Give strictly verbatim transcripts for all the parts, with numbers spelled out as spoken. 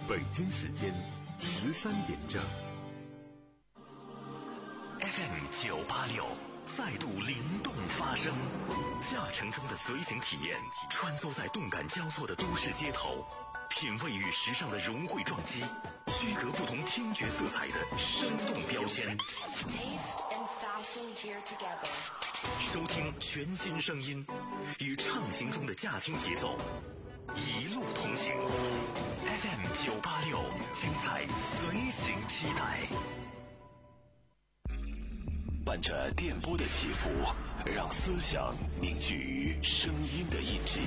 北京时间十三点整。 F M 九八六再度灵动发声，驾乘中的随行体验，穿梭在动感交错的都市街头，品味与时尚的融汇撞击，区隔不同听觉色彩的生动标签。收听全新声音，与畅行中的驾听节奏，一路同行。F M 九八六，精彩随行期待。 伴着电波的起伏，让思想凝聚于声音的印记，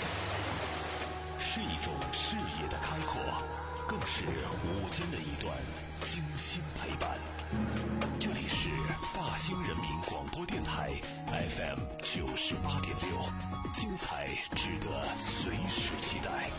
是一种视野的开阔，更是午间的一段精心陪伴。这里是大兴人民广播电台 F M 九十八点六，精彩值得随时期待。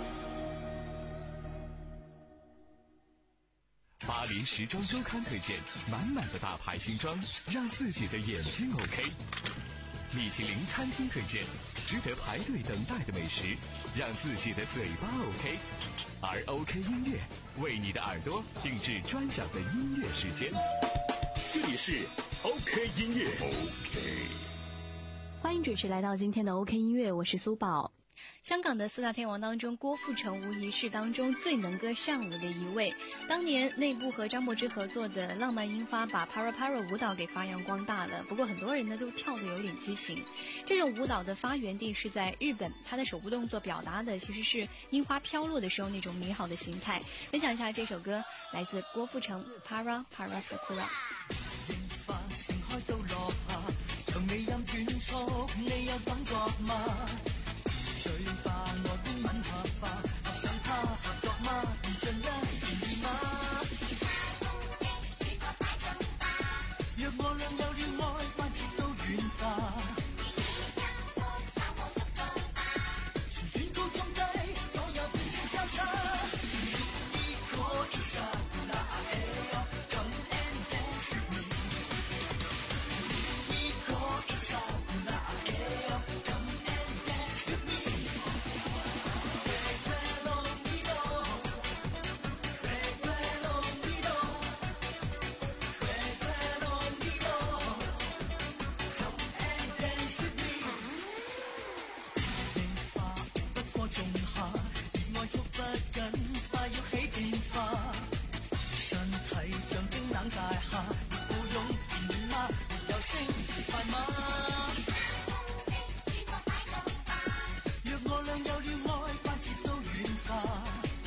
巴黎时装周刊推荐满满的大牌新装，让自己的眼睛 OK。米其林餐厅推荐值得排队等待的美食，让自己的嘴巴 OK。而 OK 音乐为你的耳朵定制专享的音乐时间，这里是 OK 音乐。 OK， 欢迎准时来到今天的 OK 音乐，我是苏宝。 香港的四大天王当中，郭富城无疑是当中最能歌善舞的一位。当年内部和张柏芝合作的《浪漫樱花》把 Para Para 舞蹈给发扬光大了，不过很多人呢都跳得有点畸形。这种舞蹈的发源地是在日本，它的手部动作表达的其实是樱花飘落的时候那种美好的形态。分享一下这首歌，来自郭富城 Para Para Sakura。 櫻花盛開到落下，從未任斷速，你有感覺嗎？最怕外觀吻合吧，合上它合作嗎？如盡一言二嗎？若我倆有了愛，關節都軟化。旋轉高中低，左右變成交叉。Equal is a good come and dance with me. Equal is a good come and dance with me.大廈要擁電嗎？沒有升快嗎？若我倆有了愛，關節都軟化。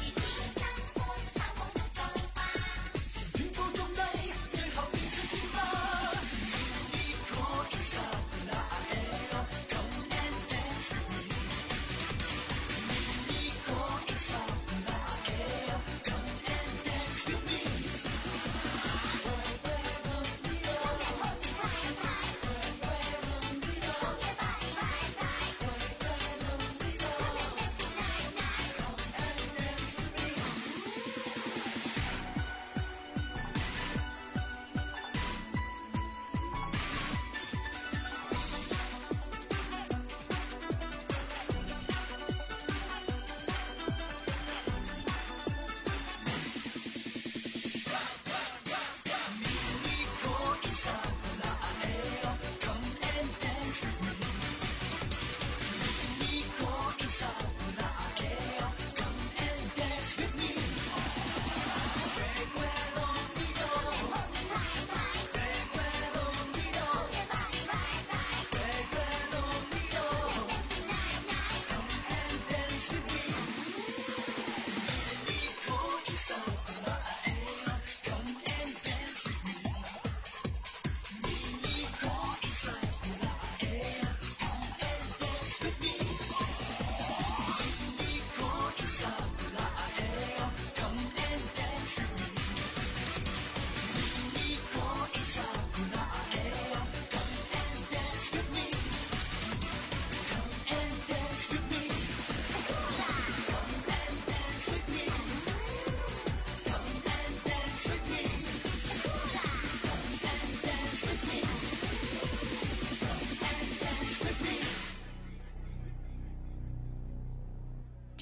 旋轉高中低，最後變出天花。Equal is a good come and dance with me. Equal is a good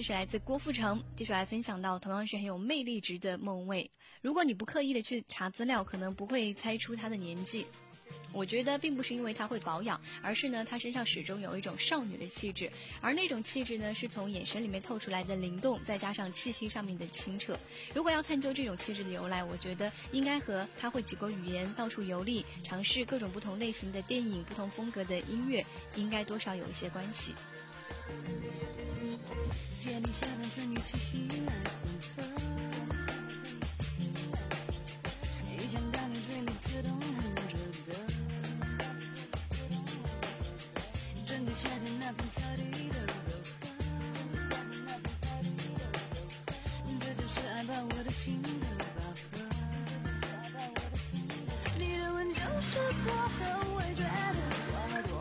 这是来自郭富城，继续来分享到同样是很有魅力值的孟蔚。如果你不刻意的去查资料，可能不会猜出她的年纪。我觉得并不是因为她会保养，而是呢她身上始终有一种少女的气质，而那种气质呢是从眼神里面透出来的灵动，再加上气息上面的清澈。如果要探究这种气质的由来，我觉得应该和她会几国语言，到处游历，尝试各种不同类型的电影、不同风格的音乐，应该多少有一些关系。 借你下半春雨气息来混合，一想到你嘴里自动哼着歌，整个夏天那片草地的柔和，这就是爱把我的心都饱和。你的吻就是薄荷，我觉得花朵。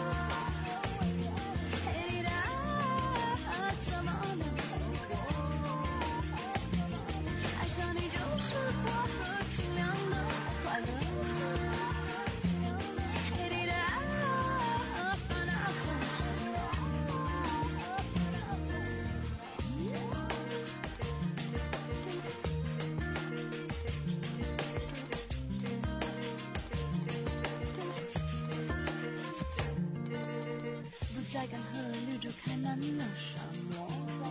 在干涸绿洲开满了沙漠，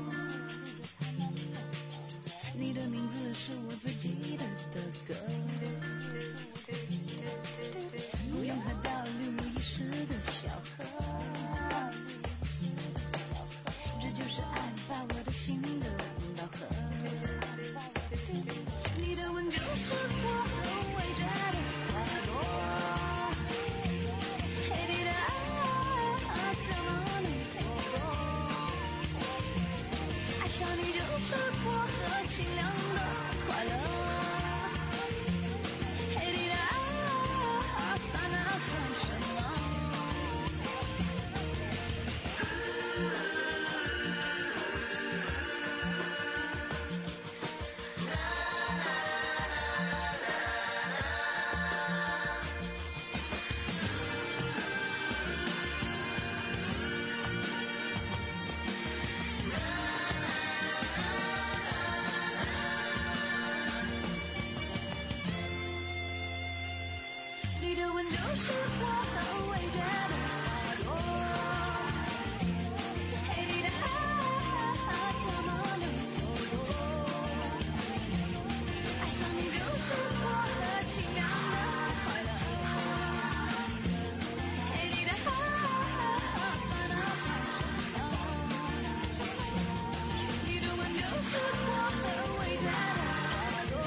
你的名字是我最记得的歌，不用喝到流入遗失的小河，这就是爱把我的心都饱和。你的吻就是薄荷，我觉得花朵。是薄荷清凉的快乐，黑你的爱，把那算什么？你的吻就是薄荷，味觉的花朵，黑你的爱怎么能错过？爱上你就是薄荷清凉的快乐，黑你的爱烦恼算什么？你的吻就是薄荷，味觉的花朵。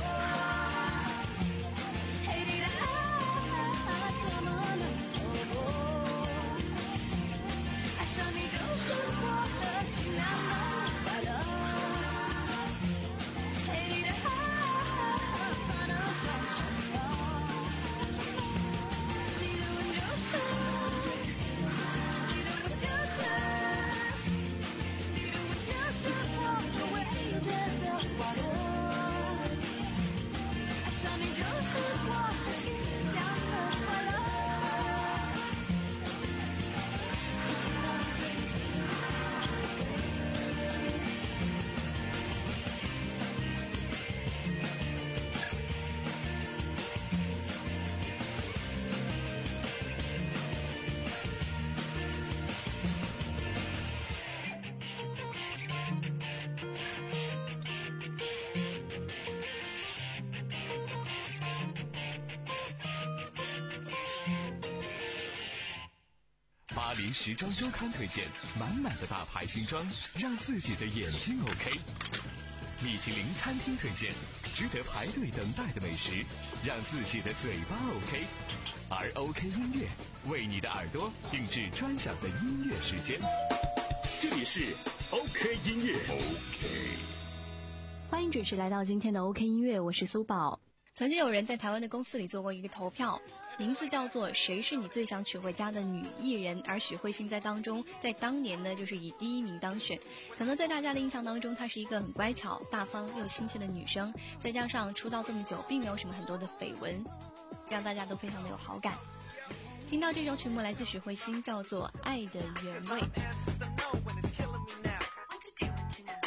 巴黎时装周刊推荐满满的大牌新装，让自己的眼睛 OK。米其林餐厅推荐值得排队等待的美食，让自己的嘴巴 OK。而 OK 音乐为你的耳朵定制专享的音乐时间。 这里是 OK 音乐 OK。 欢迎准时来到今天的 OK 音乐，我是苏宝。 曾经有人在台湾的公司里做过一个投票，名字叫做谁是你最想娶回家的女艺人，而许慧欣在当中在当年呢就是以第一名当选。可能在大家的印象当中，她是一个很乖巧大方又亲切的女生，再加上出道这么久并没有什么很多的绯闻，让大家都非常的有好感。听到这首曲目来自许慧欣，叫做《爱的原味》。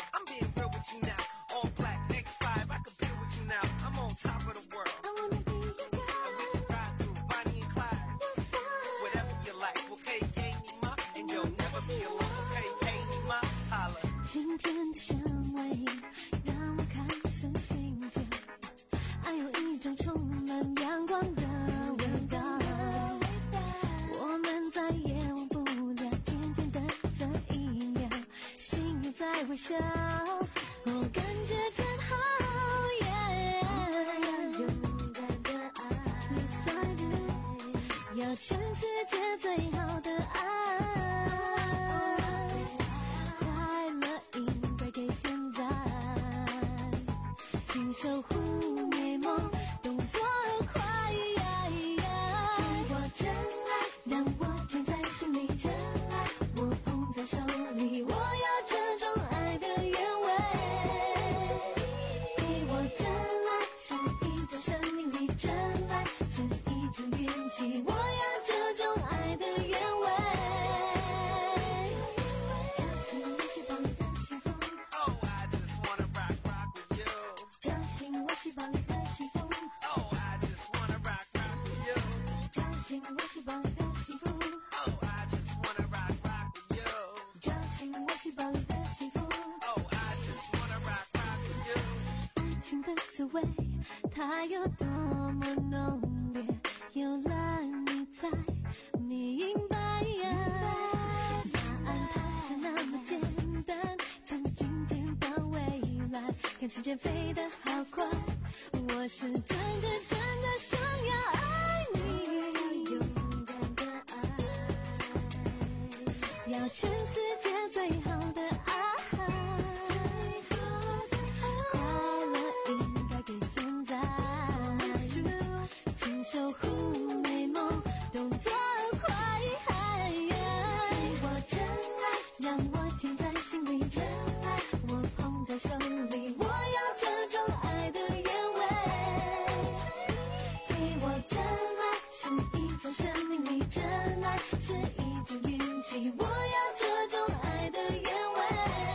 微笑，我感觉真好，勇敢的爱，要全世界最好的爱，快乐应该给现在，请守护美梦，动作快，给我真爱，让我甜在心里，真爱我捧在手里，我要这种爱的原味，给我真爱，是一种生命力，真爱是一种运气，我要这种爱的原味，相信我希望的幸福， Oh, I just wanna rock, rock with you. 相信我希望的幸福， Oh, I just wanna rock, rock with you. 相信我希望的幸福， Oh, I just wanna rock, rock with you. 相信我希望的幸福， Oh, I just wanna rock, rock with you. 爱情的滋味它有多么浓烈，有了你才明白，答案它是那么简单，从今天到未来，看时间飞得好快，我是真的真的想要爱你，勇敢的爱，要全世界最好的爱，快乐应该给现在，请守护美梦，动作快，给我真爱，让我甜在心里，真爱我捧在手里，我要这种爱的原味，给我真爱，是一种生命力，真爱是一种运气，我要这种爱的原味，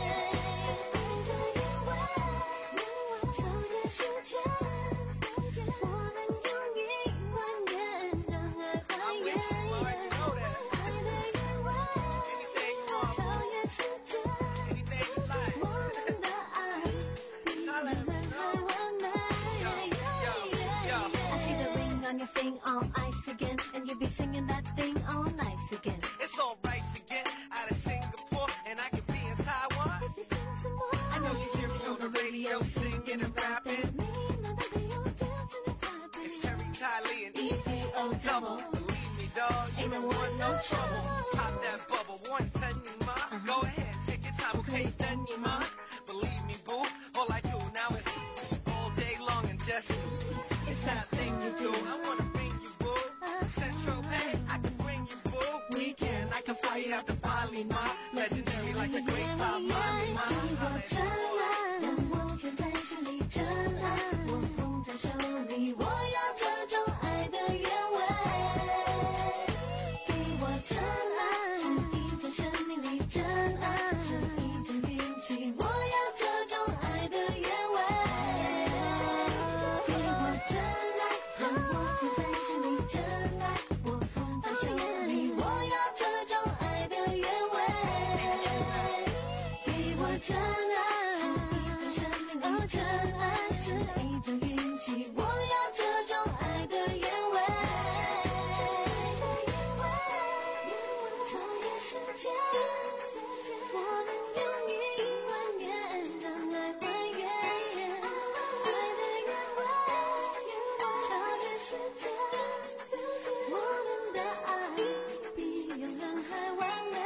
超越时间，我们用一万年让爱还原，爱的原味，超越时间，我们的爱比人还完美。I see the ring on your finger on ice again, and you be singing that thing all nice again. It's all right again, out of Singapore, and I can be in Taiwan. If you sing some more, I know you hear me on the radio, singing and rapping. 每一秒都得有 dancing and clapping. It's Terry, Kylie, and E P O double. Believe me, dog, you don't want no trouble. Pop that bubble, one ten you mind. Go ahead, take your time, okay, then you mind. Believe me, boo, all I do now is all day long and just it's that thing you do. I wanna bring you, boo. Central Bay, I can bring you, boo. Weekend, I can fly you out to Bali, ma. Legendary like the great Bob Marley, ma. 给我真爱，让我甜在心里，真爱我捧在手里，我要这种爱的原味，给我真爱，是一种生命力，真爱是一种运气，我要这种爱的原味，给我真爱，让我甜在心里，真爱我捧在手里，我要这种爱的原味，给我真爱，是一种生命力，真爱是一种运气，我要这种爱的原味，超越时间，我们用一万年让爱还原，爱的原味，超越时间，我们的爱比永恒还完美。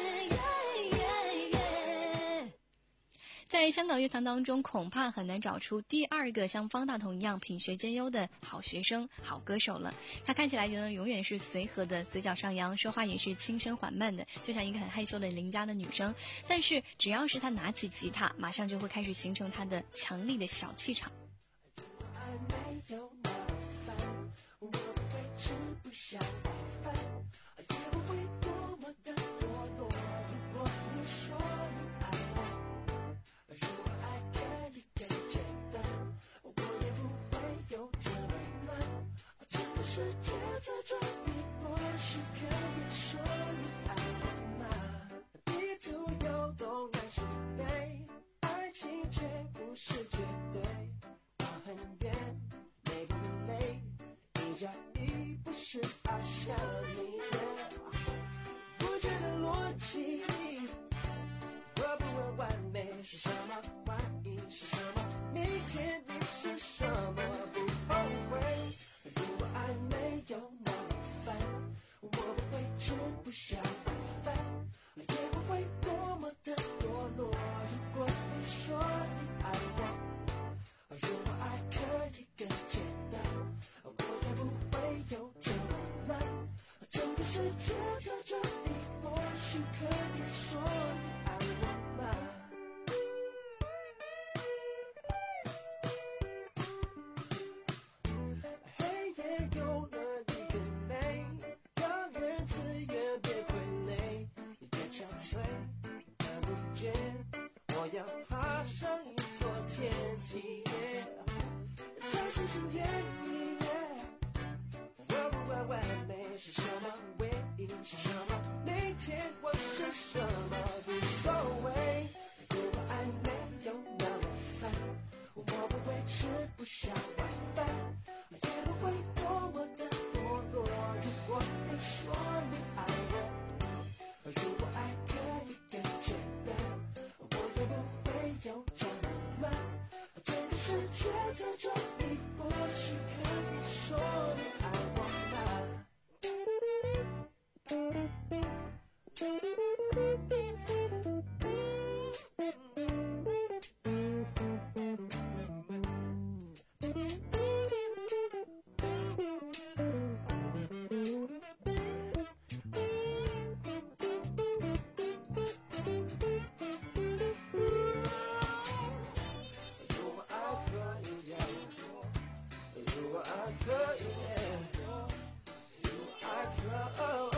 在香港乐坛当中，恐怕很难找出第二个像方大同一样品学兼优的好学生、好歌手了。他看起来呢，永远是随和的，嘴角上扬，说话也是轻声缓慢的，就像一个很害羞的邻家的女生。但是只要是他拿起吉他，马上就会开始形成他的强力的小气场。 没有那么烦，我不会吃不下晚饭，也不会多么的堕落。如果你说你爱我，如果爱可以更简单，我也不会有这么乱。整个世界在转变，或许可以说你爱我吗？地图有东南西北，爱情却不是绝对。很远，累不累？一加一不是二像你，我觉得逻辑，我不问完美是什么，欢迎是什么，明天你是什么，不后悔。如果爱没有那么烦，我不会吃不下晚饭，也不会多么的堕落。如果你说你爱我，如果爱可以更简单，我也不会有这么难。整个世界在这里，或许可以说你爱我吗？黑夜有了一个美，让日子也别傀儡，别憔悴，看不见，我要爬上一座天梯，这是新演绎。我不管完美是什么，唯一是什么，明天我是什么，无所谓。如果爱没有那么烦，我不会吃不下晚饭，也不会多么的堕落。如果你说你爱我，如果爱可以更简单，我也不会有这么乱。整个世界在这里，或许可以说你爱我吗？如果爱可以，如果爱可以，如果爱可以。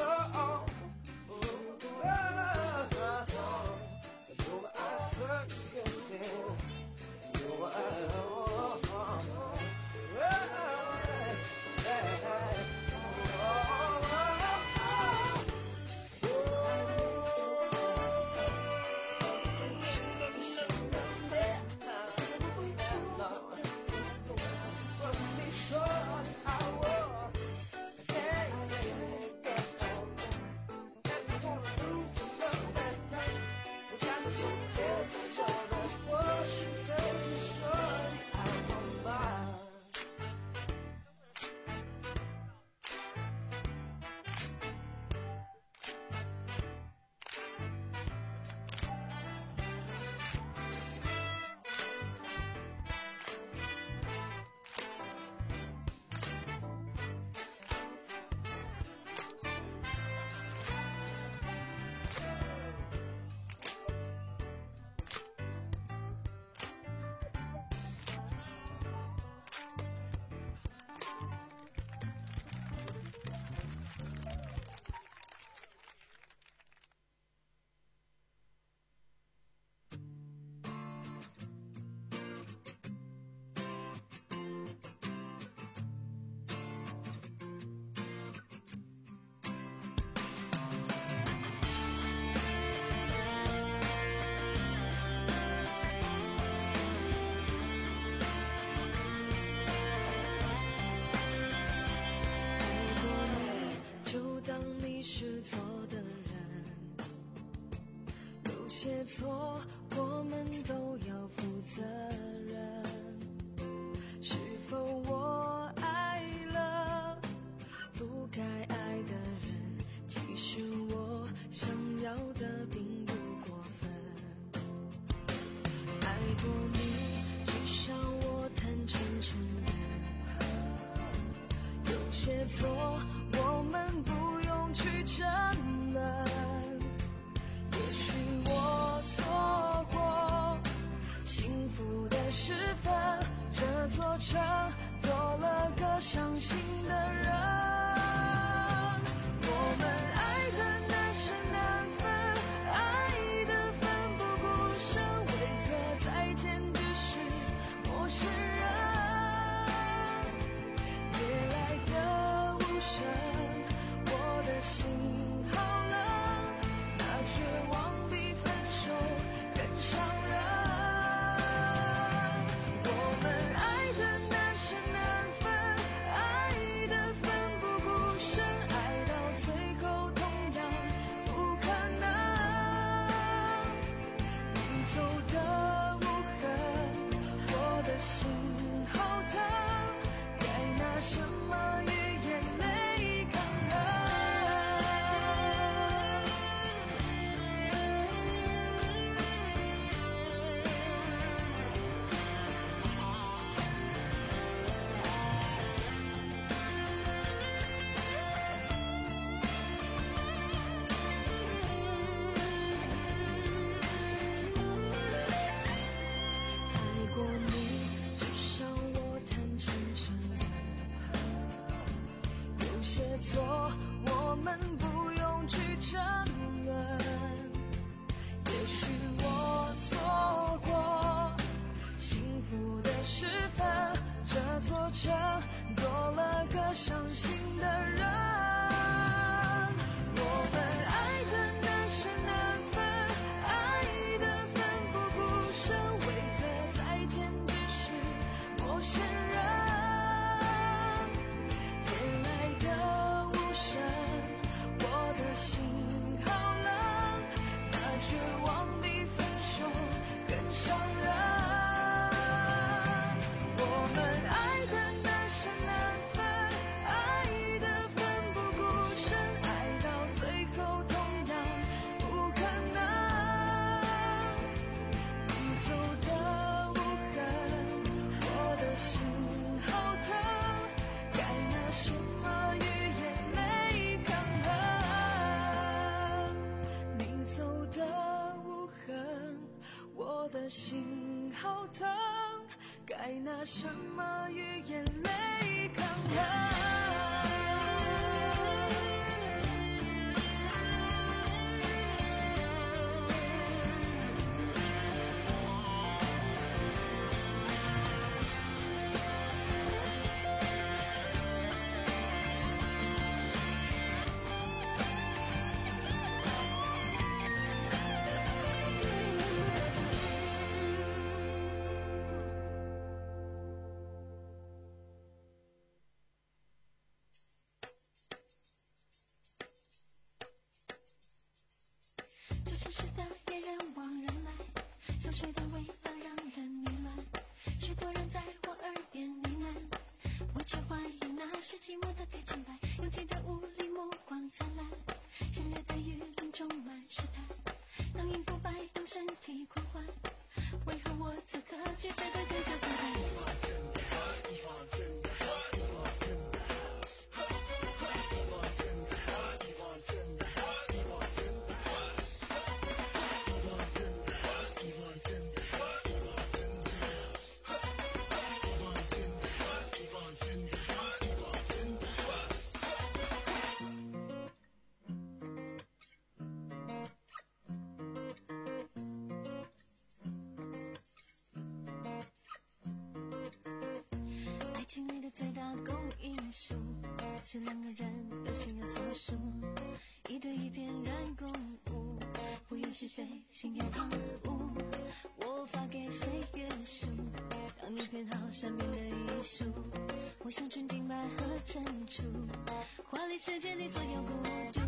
是错的人，有些错我们都要负责任。是否我爱了不该爱的人？其实我想要的并不过分。爱过你，至少我坦诚承认。有些错我们不去争论，也许我错过幸福的时分，这座城多了个伤心的人。我们爱的难舍难分，爱的奋不顾身，为何再见只是陌生人？夜来的无声，我的心好冷，那绝望比分手更伤人。我们爱的难舍难分，爱的奋错，我们不用去争论。也许我错过幸福的时分，这座城多了个伤心的人。我们爱的难舍难分，爱的奋不顾身，为何再见只是陌生人？夜来的无声，我的心好冷，那绝望比分手更伤人。我们爱的难舍难分，爱的奋不顾身，爱到最后同样不可能。你走的无痕，我的心好疼，该拿什么与眼泪抗衡？你走的无痕，我的心好疼，该拿什么与眼泪抗衡？这城市的夜人往人来，香水的味道让人迷乱，许多人在我耳边呢喃，我却怀疑那是寂寞的太纯白，拥挤的雾里目光灿烂，炎热的雨林充满试探，当音符摆动身体狂欢，为何我此刻却觉得更加孤单？爱情里的最大公因数是两个人都心有所属，一对一片人共舞，不允许谁心有旁骛，我发给谁约束，当你偏好上面的艺术，我像纯净百合珍珠，华丽世界里所有孤独。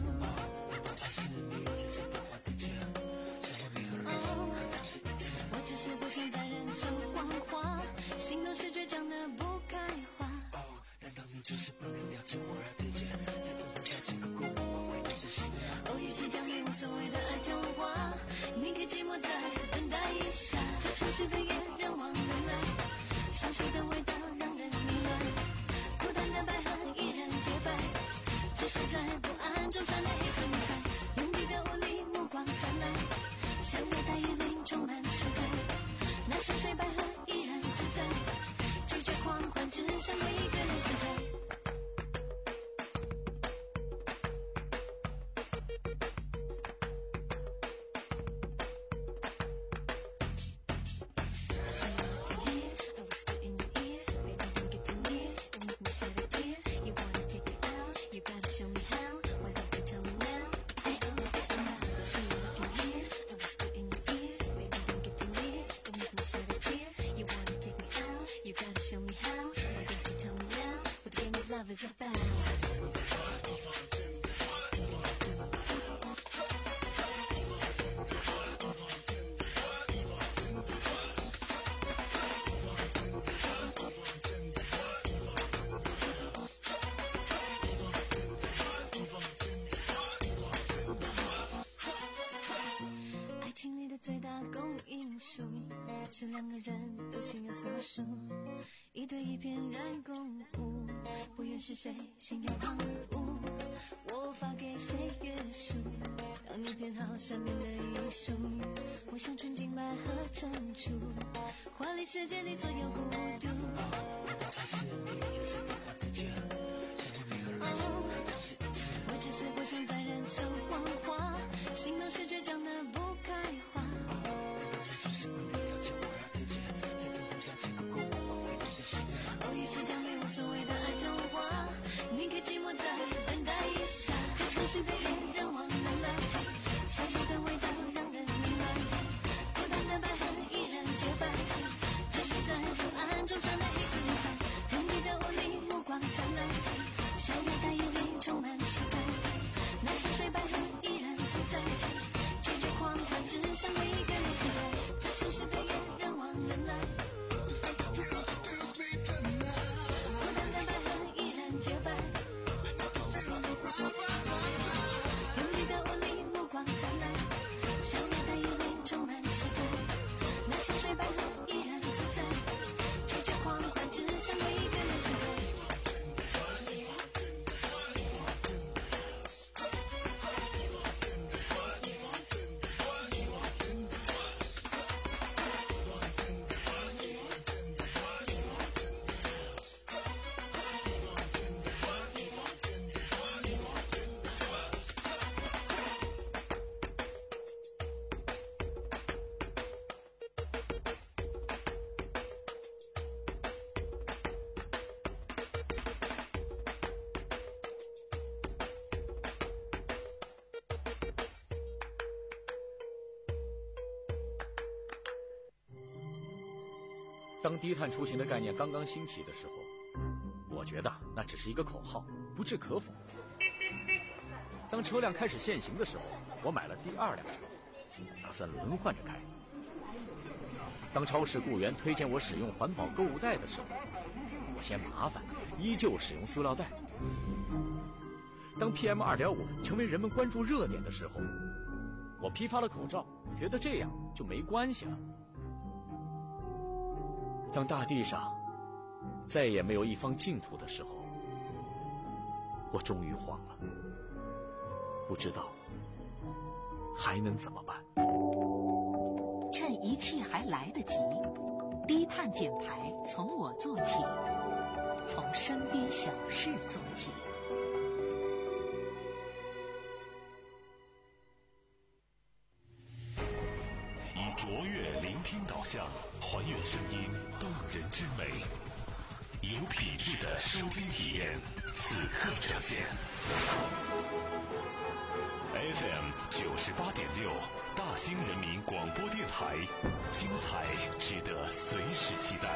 我就是不想再忍受谎话，心动是倔强的不开花。难道你就是不能了解我而对接，再不能了解个过我为你的心啊？哦，与其将没无所谓的爱讲话，你可以寂寞再等待一下。这城市的夜人往人来，香水的味道让人迷乱，孤单的百合依然洁白，只是在不安中传来黑色迷彩，拥挤的雾里目光灿烂，像热带雨林充满试探，那香水百合依然自在，拒绝狂欢，只想为一个人盛开。Is about爱情里的最大公因数是两个人都心有所属，一对一片人共舞，不允许谁心有旁骛，我发给谁约束，当你偏好上面的艺术，我像纯净百合珍珠，华丽世界里所有孤独。哦， 心都是倔强的不开花。偶遇是奖励无所谓的爱童话，宁可寂寞再等待一下。这城市的夜让忘人来，小小的味道让人迷乱，孤单的白鹤依然洁白，只是在黑暗中传来黑色云彩，人体的无力目光灿烂，小鸟的眼里充满期待，那香水百合依然自在，拒绝狂欢只想为一个人期待，这城市的夜让忘人来。 当低碳出行的概念刚刚兴起的时候，我觉得那只是一个口号，不置可否。当车辆开始限行的时候，我买了第二辆车，打算轮换着开。当超市雇员推荐我使用环保购物袋的时候，我嫌麻烦，依旧使用塑料袋。当 P M 二点五 成为人们关注热点的时候，我批发了口罩，觉得这样就没关系了。当大地上再也没有一方净土的时候，我终于慌了，不知道还能怎么办。 趁一切还来得及，低碳减排从我做起，从身边小事做起。 以卓越聆听导向，还原声音动人之美，有品质的收听体验，此刻呈现。F M 九十八点六，大兴人民广播电台，精彩值得随时期待。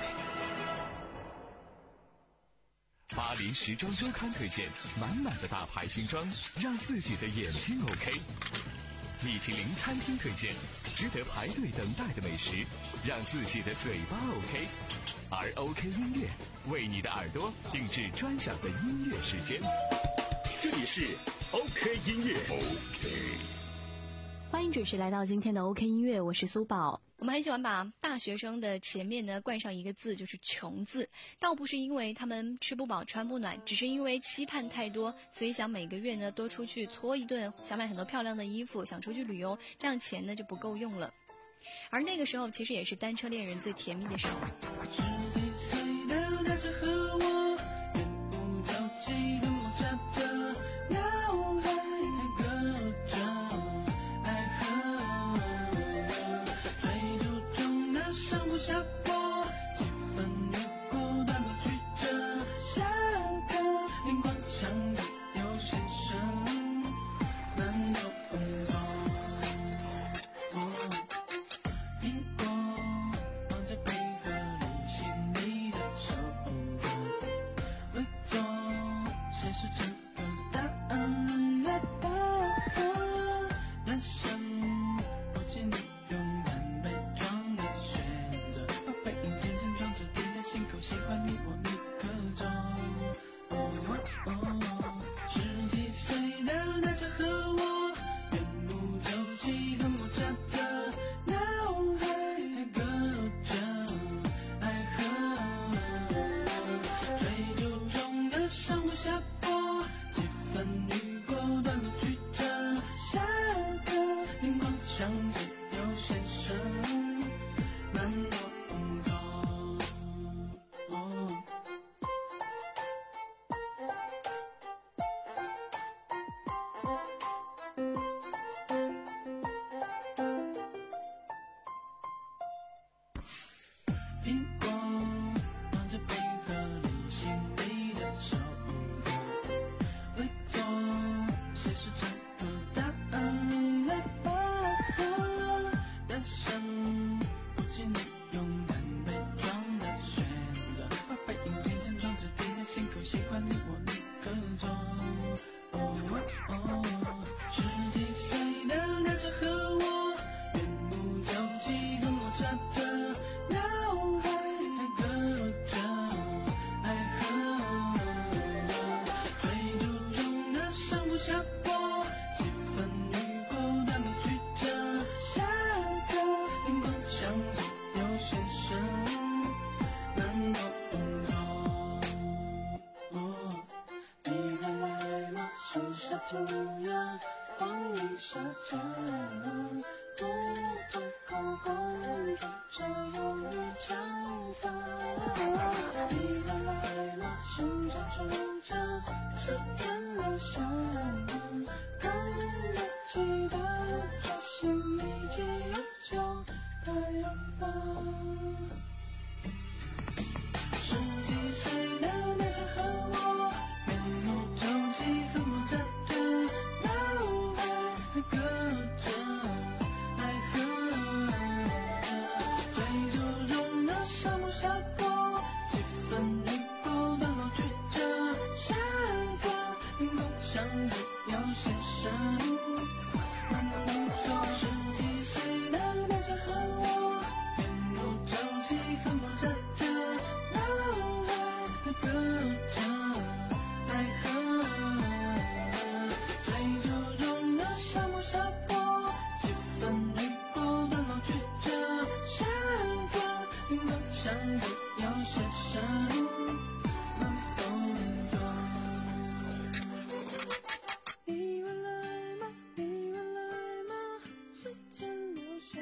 巴黎时装周刊推荐满满的大牌新装，让自己的眼睛 OK。米其林餐厅推荐值得排队等待的美食，让自己的嘴巴 OK。而 OK 音乐为你的耳朵定制专享的音乐时间。这里是 OK 音乐 OK。 欢迎准时来到今天的 OK 音乐，我是苏宝。 我们很喜欢把大学生的前面呢冠上一个字，就是穷字，倒不是因为他们吃不饱穿不暖，只是因为期盼太多，所以想每个月呢多出去搓一顿，想买很多漂亮的衣服，想出去旅游，这样钱呢就不够用了。而那个时候其实也是单车恋人最甜蜜的时候。 十几岁的大车和我，远不着急跟梦想的脑海隔着爱河，追逐中的上坡下坡，几分越过短跑曲折，下课灵光相遇有先生，难道不懂？苹果放在贝壳里洗突然光阴沙尘，不同空公主只有一长发。你还来吗？寻找出这时间留下刚来记得这心已经有旧的样貌。十几岁的那时和我面目皱肌，和我在这脑海还隔着爱河，最注重的沙漠下过几分雨过的老去着下个梦想的有些深，慢动作。十几岁的那时和我面目皱肌，和我在这脑海还隔着爱河，最注重的沙漠下过几分雨过的老去着下个梦想的有些深，慢动作。你会来吗？你会来吗？时间留下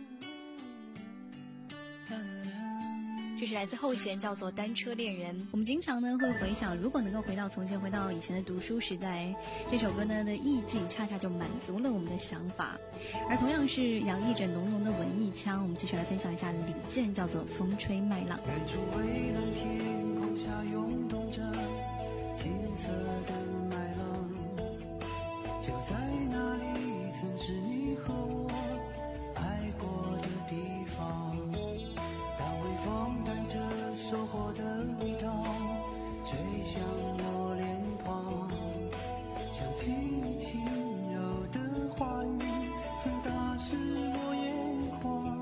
看人。 这是来自后弦，叫做《单车恋人》。我们经常呢会回想，如果能够回到从前，回到以前的读书时代，这首歌呢的意境恰恰就满足了我们的想法。而同样是洋溢着浓浓的文艺腔，我们继续来分享一下李健，叫做《风吹麦浪》。 远处蔚蓝天空下涌动着金色的麦浪，就在那里曾是你和我爱过的地方。当微风带着收获的味道吹向我脸庞，想起你轻柔的话语曾打湿我眼眶。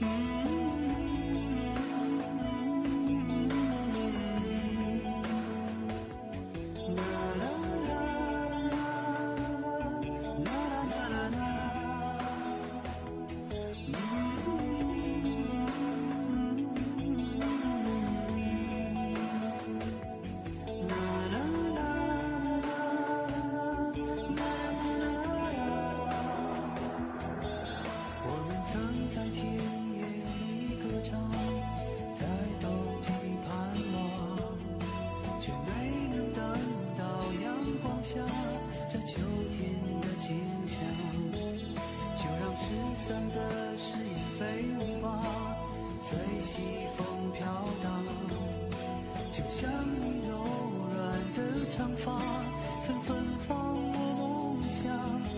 我们曾在田野里歌唱，在冬季盼望，却没能等到阳光下这秋天的景象。就让失散的誓言飞舞吧，随西风飘荡，就像你柔软的长发曾芬芳我梦想。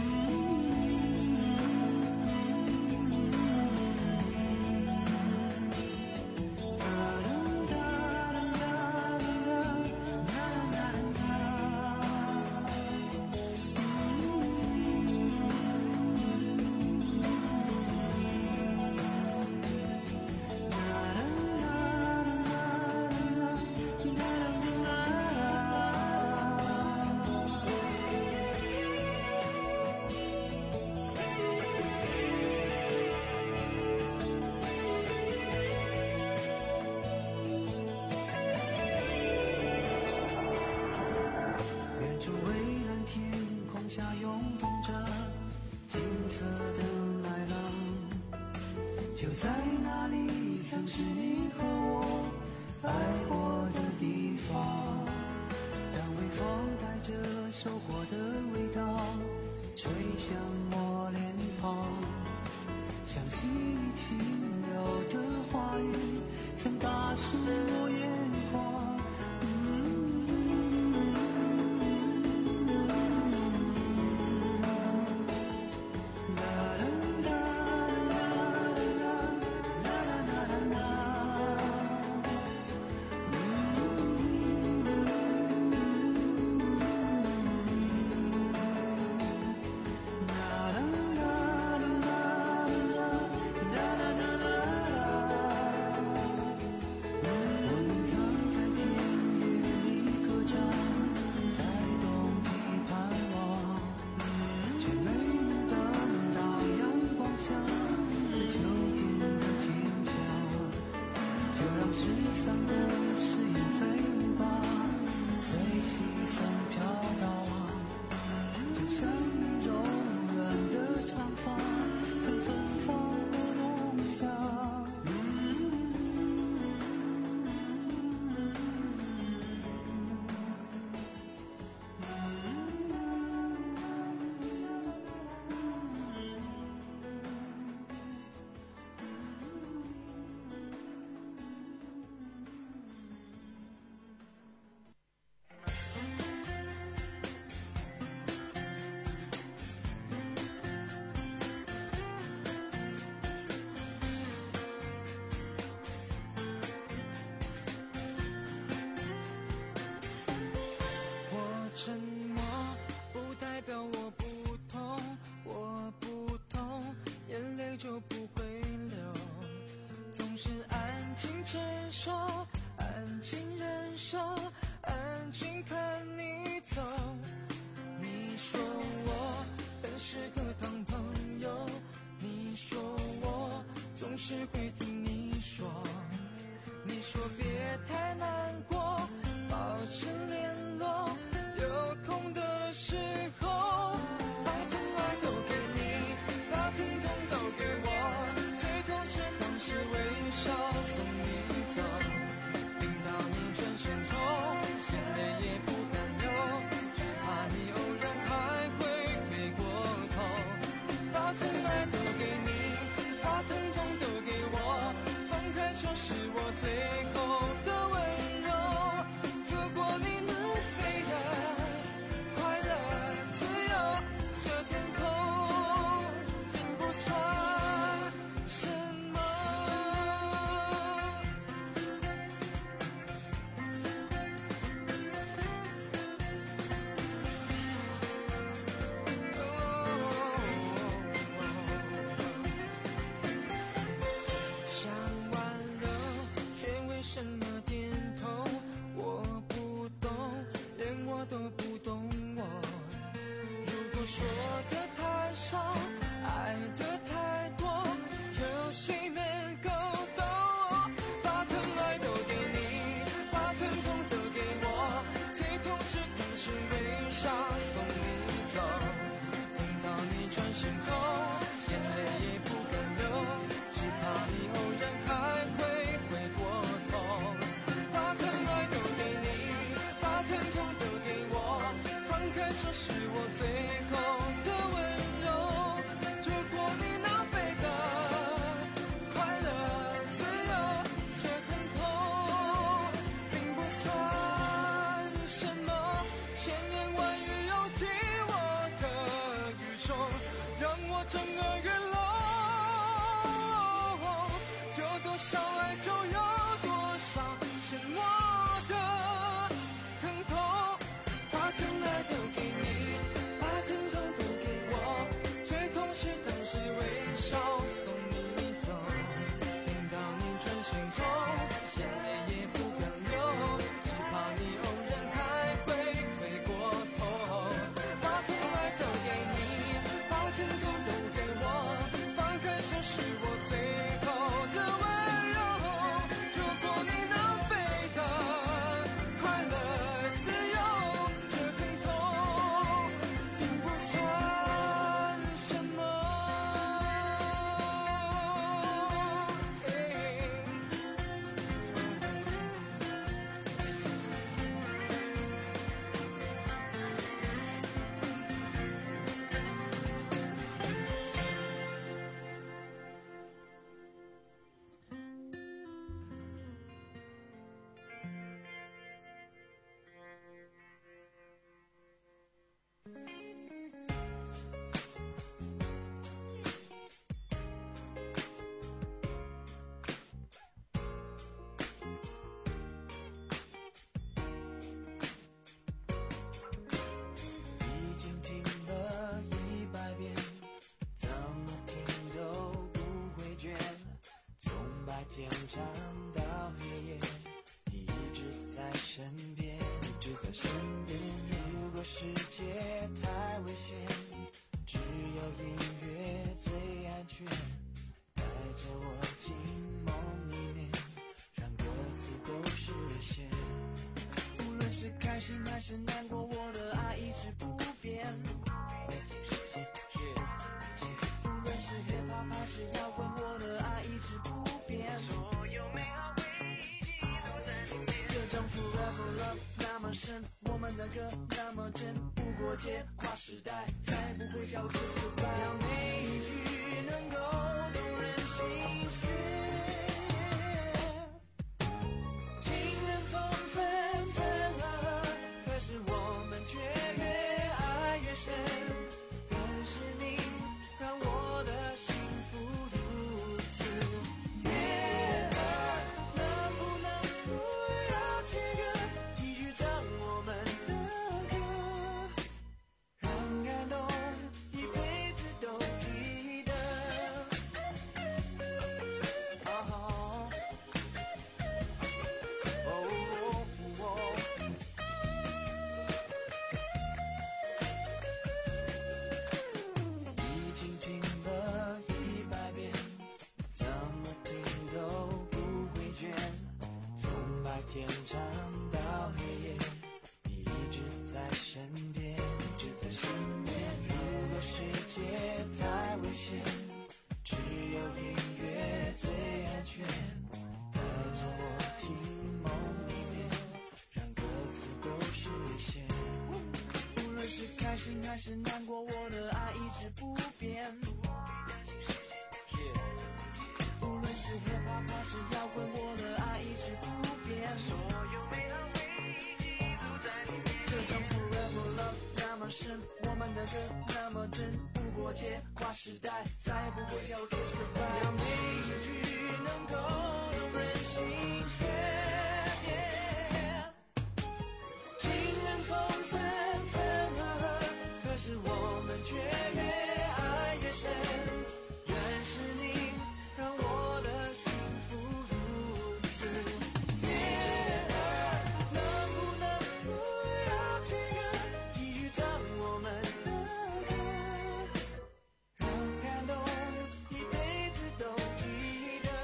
远处蔚蓝天空下涌动着金色的麦浪，就在那里曾是你和我爱过的地方。当微风带着收获的味道吹向我脸庞，想起你轻柔的话语曾打湿我眼眶。 承受，安静忍受，安静看你走。你说我本是个当朋友，你说我总是会听你说，你说别太难过，保持联络，有空的时候把疼爱都给你，把疼痛都给我，最痛是当时微笑送你走，听到你转身后眼泪也不敢流，只怕你偶然还会回过头，把疼爱都给你，把疼痛都给我，放开手是我最后的温柔。如果你能飞得快乐自由，这天空并不算什么。想挽留，却为什么点头？我不懂，连我都不懂我。如果说的太少，爱的太多，有谁能够懂我？把疼爱都给你，把疼痛都给我，最痛是当时微笑送你走，听到你转身后眼泪也不敢流，只怕你偶然还会回过头，把疼爱都给你，把疼痛都给我，放开手是我最后的温柔。如果你能飞得快乐自由，这疼痛并不算什么，千言万语涌进我的宇宙，让我整个人聋。有多少爱就有多少沉默的疼痛，把疼爱都给你，把疼痛都给我，最痛是当时微笑送你走，听到你转身后眼泪也不敢流，只怕你偶然还会回过头，把疼爱都给你，把疼痛都给我，放开手是我最后的温柔。如果你能飞得快乐自由，这疼痛并不算什么。已经听了一百遍，怎么听都不会倦，从白天唱到黑夜，你一直在身边，一直在身边。如果世界太危险，只有音乐最安全，带着我进梦里面，让歌词都实现。无论是开心还是难过，我的爱一直不变。无论是 hip hop 还是摇滚，我的爱一直不变。所有美好回忆记录在里面。这种 forever love 那么深，我们的歌那么真，不过界跨时代，再不会叫 kiss goodbye。让每一句能够动人心弦。情人从分分合合，可是我们却越爱越深。认识你，让我的幸福如此悦耳。能不能不要切割，继续唱我们的歌，让感动一辈子都记得。哦白天长到黑夜，你一直在身边，一直在身边。如果世界太危险，只有音乐最安全，带着我进梦里面，让歌词都实现。无论是开心还是难过，我的爱一直不变。无论是 hip hop 还是摇滚，我的爱一直不变。所有美好回忆记录在里面。这种 forever love 那么深，我们的歌那么真，不过界跨时代，再也不会叫 kiss goodbye。让每一句能够动人心弦。情人总分分合合，可是我们却越爱越深。认识你，让我的幸福如此悦耳。能不能不要这个继续唱我们的歌，让感动一辈子都记得。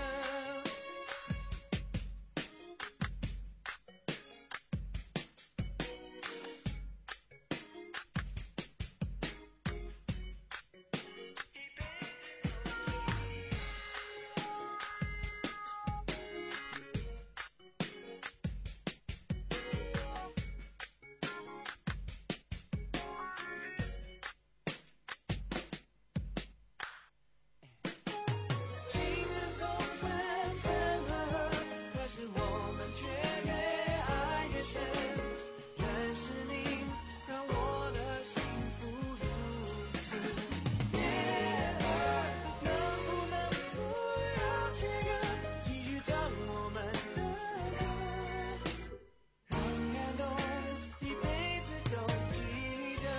情人总分分合合，可是我们却越爱越深。认识你，让我的幸福如此悦耳。能不能不要这个继续唱我们的歌，让感动一辈子都记得。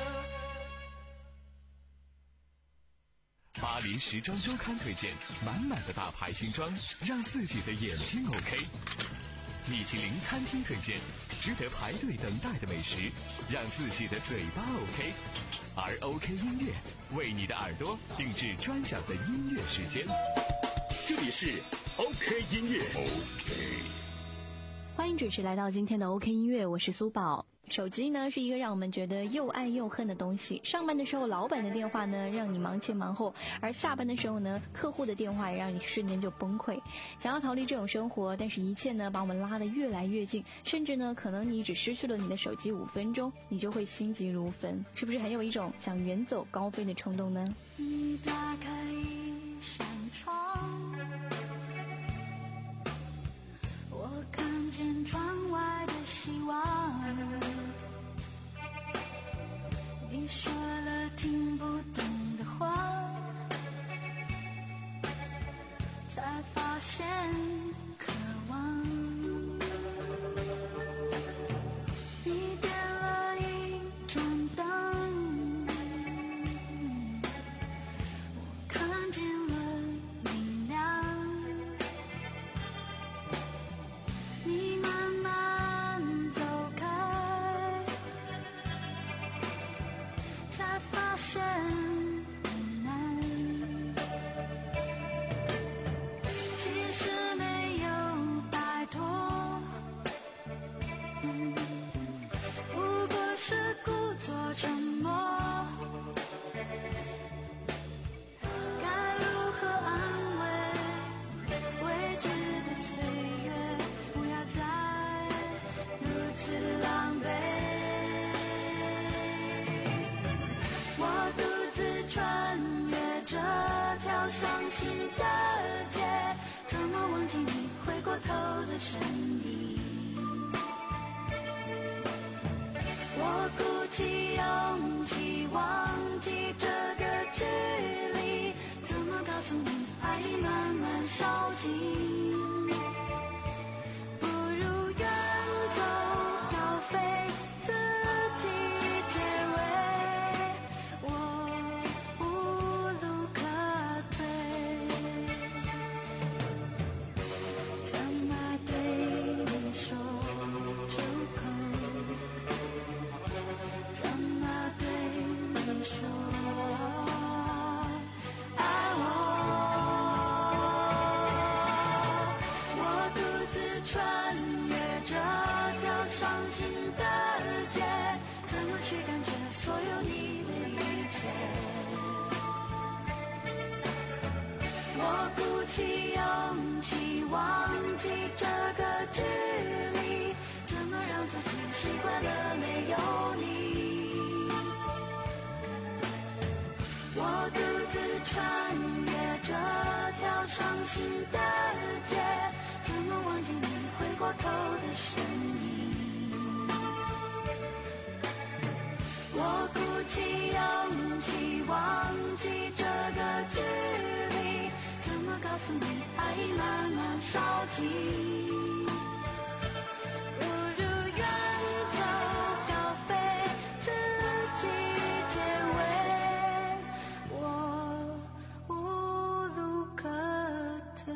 巴黎时装周刊推荐满满的大牌新装，让自己的眼睛 OK。米其林餐厅推荐值得排队等待的美食，让自己的嘴巴 OK。而 OK 音乐为你的耳朵定制专享的音乐时间。 这里是 OK 音乐。 欢迎准时来到今天的 OK 音乐，我是苏宝。手机呢是一个让我们觉得又爱又恨的东西。上班的时候，老板的电话呢让你忙前忙后，而下班的时候呢，客户的电话也让你瞬间就崩溃。想要逃离这种生活，但是一切呢把我们拉得越来越近，甚至呢可能你只失去了你的手机五分钟，你就会心急如焚，是不是很有一种想远走高飞的冲动呢？ 你打开一扇窗，我看见窗外的希望。你说了听不懂的话，才发现渴望。你点了一盏灯，我看见了明亮。你慢慢走开，才发现很难。其实没有摆脱，嗯，不过是故作沉默。该如何安慰未知的岁月？不要再如此狼狈。我独自穿越这条伤心的街，怎么忘记你回过头的身影？我鼓起勇气忘记这个距离，怎么告诉你爱已慢慢烧尽？不如远走高飞，自己结尾，我无路可退。怎么对你说出口？怎么对你说爱我？ 去感觉所有你的一切。我鼓起勇气忘记这个距离，怎么让自己习惯了没有你？我独自穿越这条伤心的街，怎么忘记你回过头的身影？我鼓起勇气忘记这个距离，怎么告诉你爱已慢慢烧尽？不如远走高飞，自己结尾，我无路可退。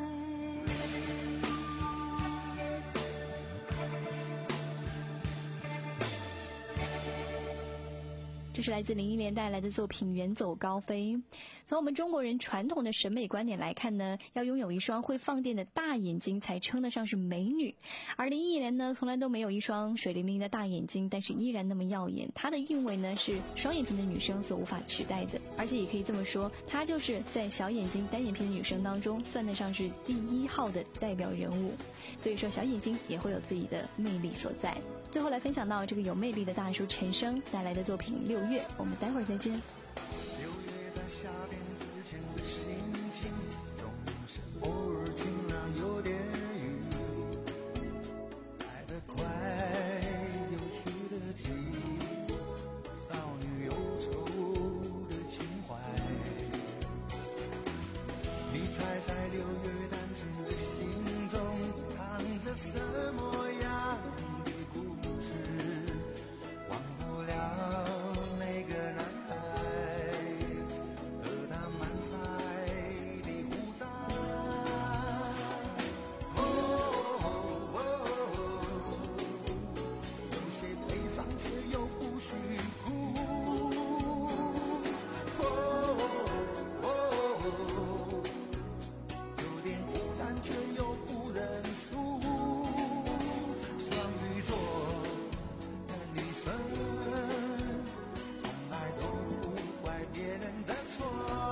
这是来自林忆莲带来的作品《远走高飞》。从我们中国人传统的审美观点来看呢，要拥有一双会放电的大眼睛才称得上是美女。而林忆莲呢，从来都没有一双水灵灵的大眼睛，但是依然那么耀眼。她的韵味呢，是双眼皮的女生所无法取代的。而且也可以这么说，她就是在小眼睛单眼皮的女生当中算得上是第一号的代表人物。所以说小眼睛也会有自己的魅力所在。最后来分享到这个有魅力的大叔陈升带来的作品《六月》，我们待会儿再见。 六月在夏天之前的心情，总是偶尔晴朗有点雨，来得快又去得急，少女忧愁的情怀。你猜猜六月单纯的心中藏着什么样的故事？忘不了那个男孩和他满腮的胡渣。哦哦哦，有些悲伤却又不许哭。哦哦，有点孤单却又不认输。双鱼座的女生从来都不怪别人的错。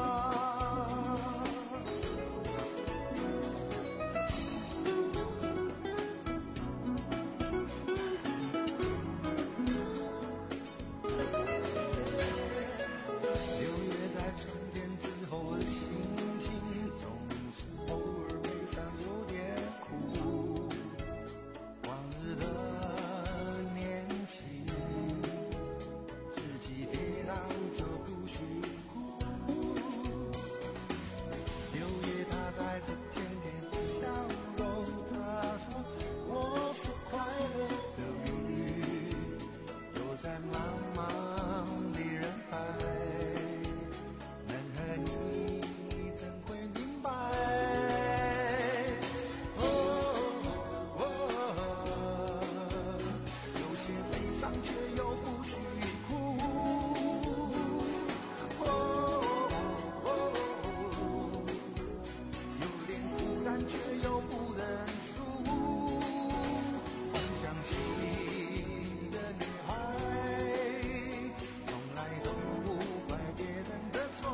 六月在春天之后的心情，总是偶尔悲伤有点苦。往日的年轻，自己跌倒就不许哭。六月他带着甜甜的笑容，他说我是快乐的鱼，游在茫茫的人海，能和你怎会明白？哦哦，有些悲伤却又不许哭。哦哦，有点孤单却又不认输。幻想起的女孩，从来都不怪别人的错。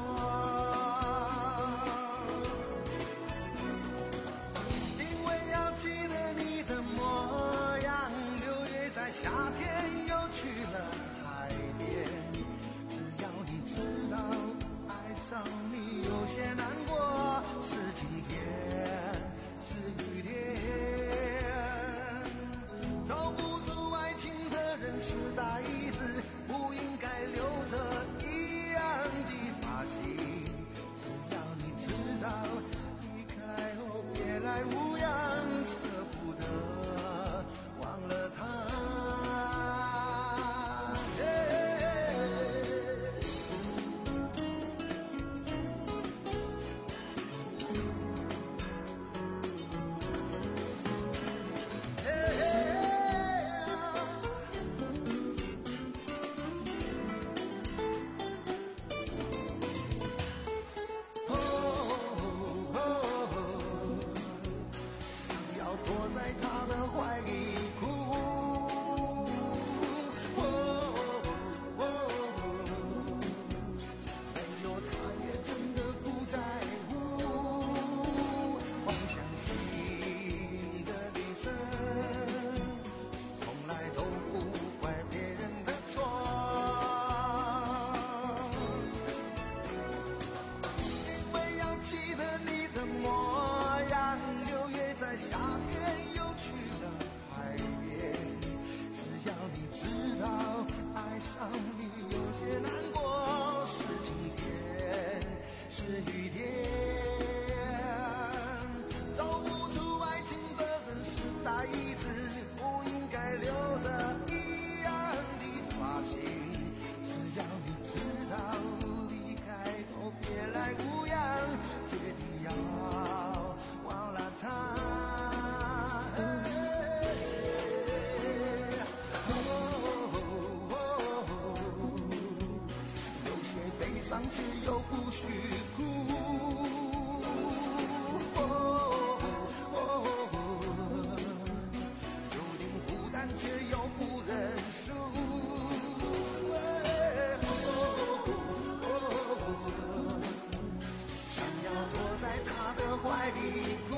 因为要记得你的模样，六月在夏天又去了海边。只要你知道，爱上你有些难过，是晴天，是雨天。找不出爱情的人是呆子，不应该留着一样的发型。只要你知道，离开后别来无恙，舍不得忘了他。哦哦，想要躲在他的怀里哭。哦哦， 却又不许哭。哦哦哦，注定孤单却又不认输。想要躲在他的怀里哭。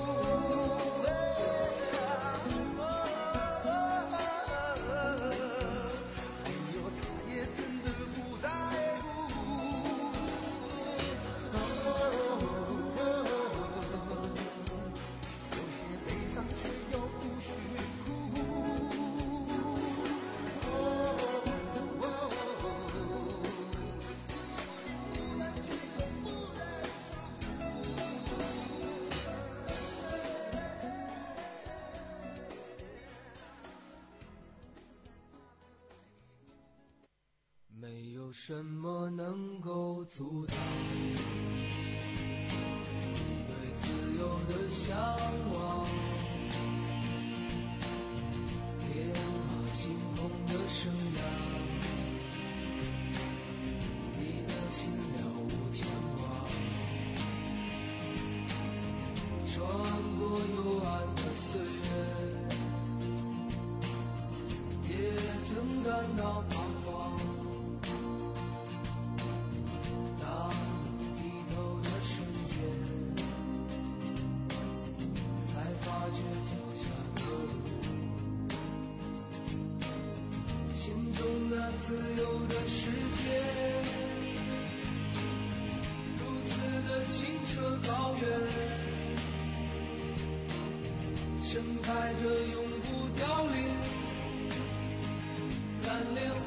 没有什么能够阻挡你对自由的向往，天马行空的生涯，你的心了无牵挂，穿过幽暗的岁月，也曾感到彷徨。自由的世界，如此的清澈高远，盛开着永不凋零蓝莲花。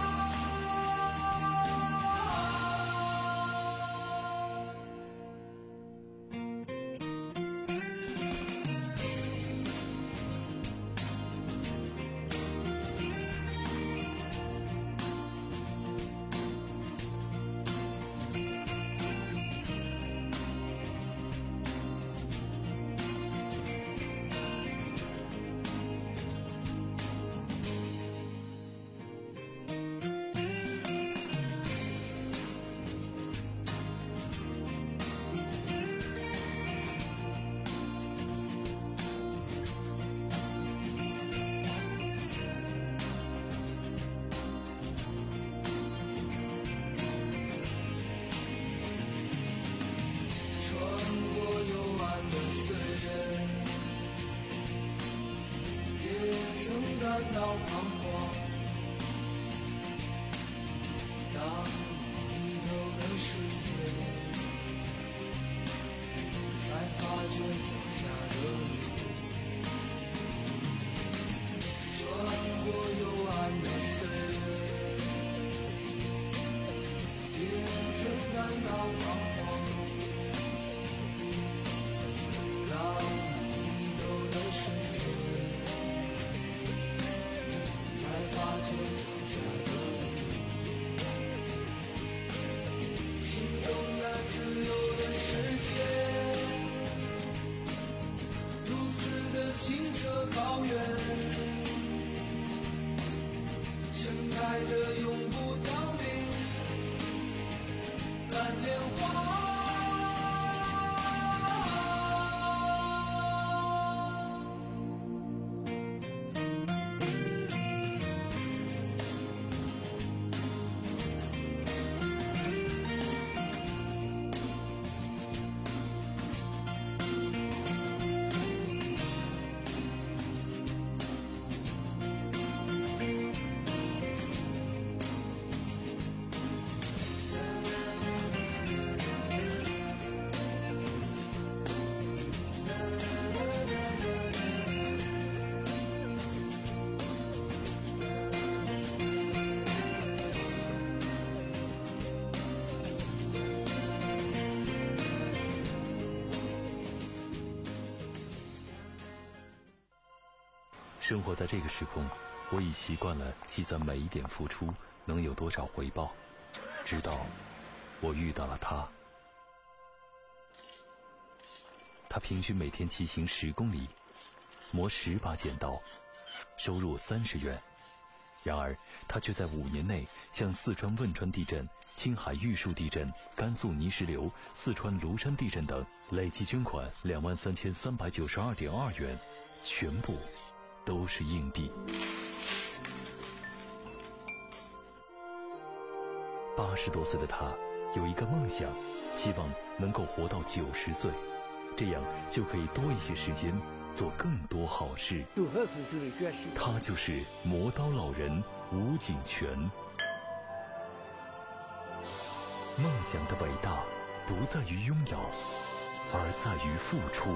感到彷徨，当你低头的瞬间，才发觉脚下的路，穿过幽暗的岁月，也曾感到彷徨，当你低头的瞬间，发觉脚下的路，心中那自由的世界，如此的清澈高远，盛开着永不凋零蓝莲花。 生活在这个时空，我已习惯了计算每一点付出能有多少回报，直到我遇到了他。他平均每天骑行十公里，磨十把剪刀，收入三十元。然而，他却在五年内向四川汶川地震青海玉树地震、甘肃泥石流、四川庐山地震等，累计捐款两万三千三百九十二点二元，全部都是硬币。八十多岁的他有一个梦想，希望能够活到九十岁，这样就可以多一些时间做更多好事。 有何事就得学习。 他就是磨刀老人吴景全。梦想的伟大不在于拥有，而在于付出。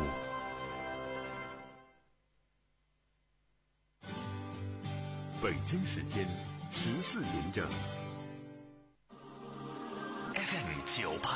北京时间十四点整。 F M 九八